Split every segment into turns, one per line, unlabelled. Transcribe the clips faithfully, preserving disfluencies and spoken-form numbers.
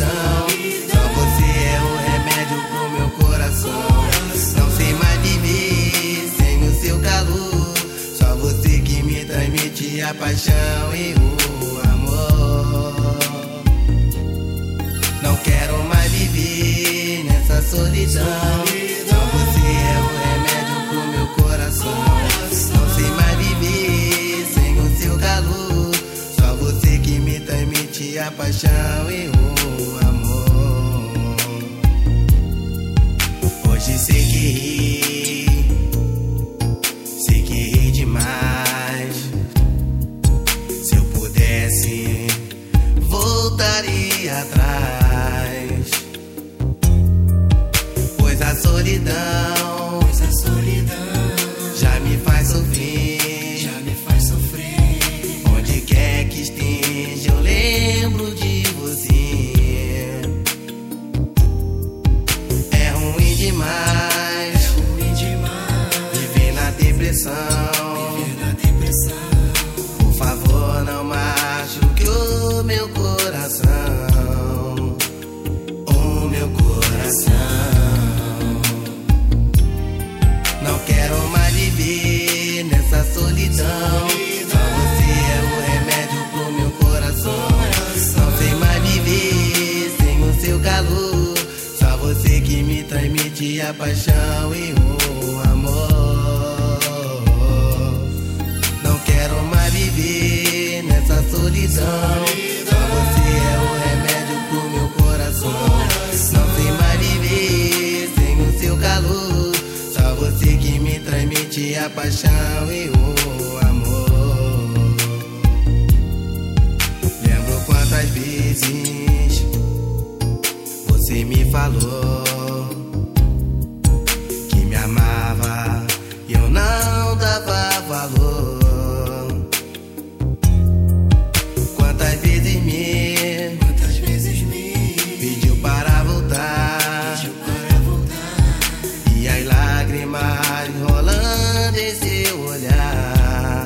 solidão. Só você é o remédio pro meu coração. Não sei mais viver sem o seu calor. Só você que me transmite a paixão e o amor. Não quero mais viver nessa solidão. Só você é o remédio pro meu coração. Não sei mais viver sem o seu calor. Só você que me transmite a paixão e o amor. Hoje sei que ri, sei que ri demais. Se eu pudesse, voltaria atrás. Pois a solidão, pois a solidão já me faz sofrer, já me faz sofrer. Onde quer que esteja eu lembro de você. É ruim demais, é ruim demais viver na depressão, viver na depressão. Por favor, não machuque o meu coração, o meu coração. Não quero mais viver nessa solidão. Só você é o remédio pro meu coração. Não sei mais viver sem o seu calor. Só você que me transmite a paixão e o amor. Não quero mais viver nessa solidão. Só você é o remédio pro meu coração. Não sei mais viver sem o seu calor. Só você que me transmite a paixão e o amor. Lembro quantas vezes você me falou que me amava e eu não dava valor. Quantas vezes me, quantas vezes me pediu para voltar, pediu para voltar. E as lágrimas rolando em seu olhar.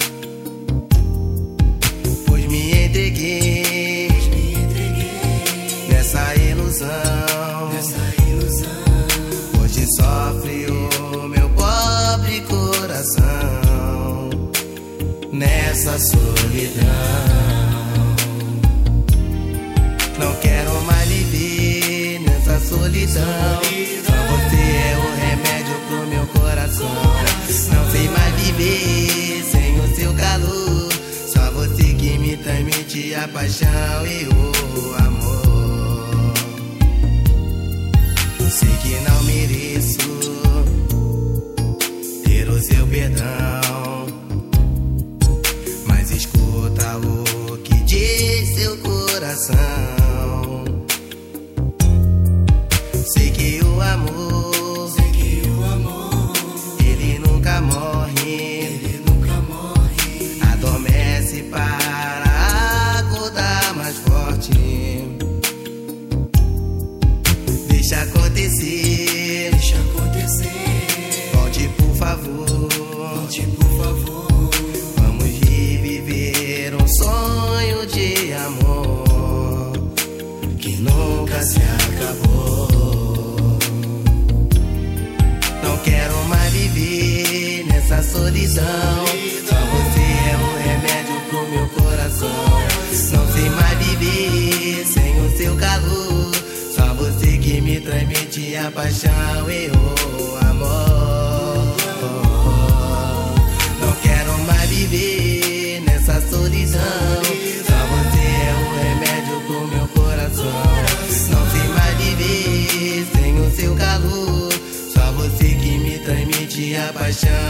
Pois me entreguei, pois me entreguei nessa ilusão, nessa ilusão. Hoje sofre o meu pobre coração nessa solidão. Não quero mais viver nessa solidão. Só você é o remédio pro meu coração. Não sei mais viver sem o seu calor. Só você que me transmite a paixão e o amor. Sei que não mereço ter o seu perdão, mas escuta o que diz seu coração. Sei que o amor, sei que o amor, ele nunca morre, ele nunca morre. Adormece para acordar mais forte. Deixa acontecer, deixa acontecer. Volte por favor, volte por favor. Vamos reviver um sonho de amor que nunca se acabou. Não quero mais viver nessa solidão. Só você é o remédio pro meu coração. Não sei mais viver sem o seu calor. Só você que me transmite a paixão e o amor. Não quero mais viver nessa solidão. Só você é o remédio pro meu coração. Não sei mais viver sem o seu calor. Só você que me transmite a paixão